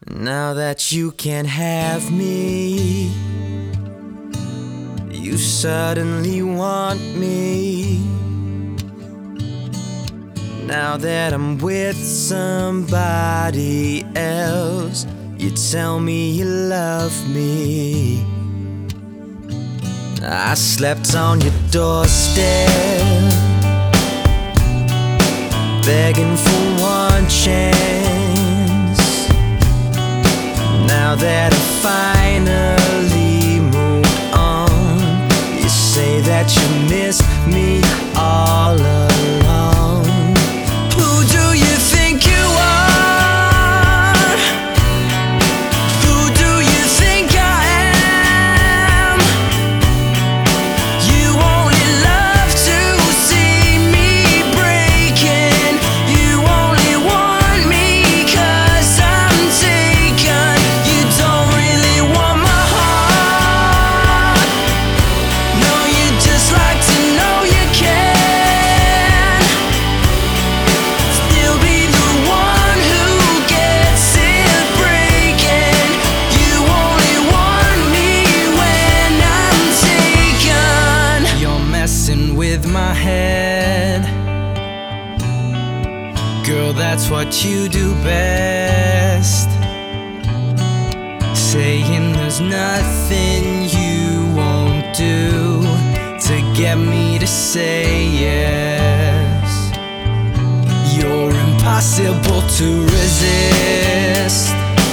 Now that you can't have me, you suddenly want me. Now that I'm with somebody else, you tell me you love me. I slept on your doorstep, begging for one chance. Now that I finally moved on, you say that you miss me all along. Who do you think you are? Who do you think I am? You only love to see me breaking. You only want me 'cause I'm taken. You don't really want my heart. No, you just like to know you can still be the one who gets it breaking. You only want me when I'm taken. You're messing with my head, girl, that's what you do best. Saying there's nothing you won't do to get me to say yes. You're impossible to resist,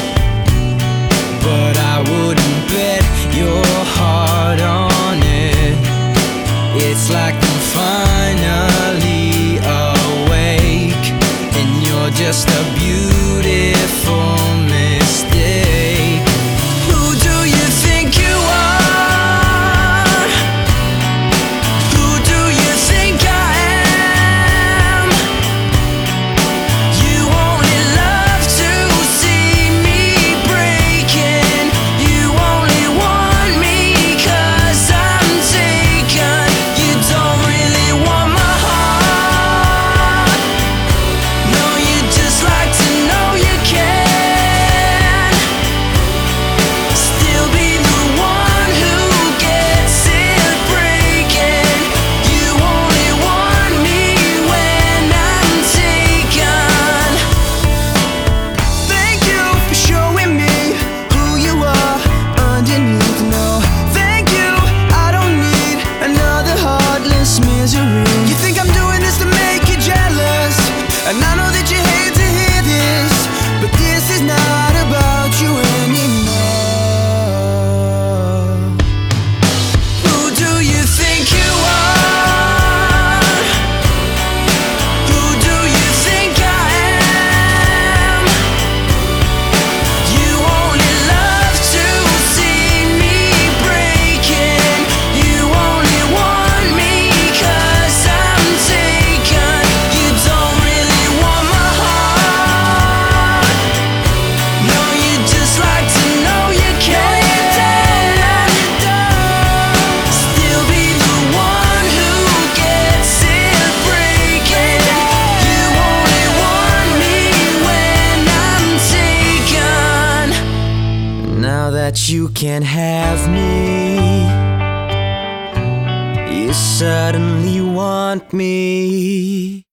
but I wouldn't bet your heart on it. It's like I'm finally awake, and you're just a beautiful mistake. Who do you think you are? Who do you think I am? You only love to see me breaking. You only want me 'cause I'm taken. You don't really want my heart. No, you just like to know you can still be the one who gets it breaking. You only want me when I'm taken. Thank you for showing me who you are underneath. No, thank you, I don't need another heartless misery. You think I'm doing this to make you jealous, and I know that you hate to hear this, but this is not about you anymore. Who do you think you are? Who do you think I am? You only love to see me breaking. You only want me 'cause I'm taken. You don't really want my heart. No, you just like to know you can still be the one who gets it breaking. You only want me when I'm taken. Now that you can't have me, you suddenly want me.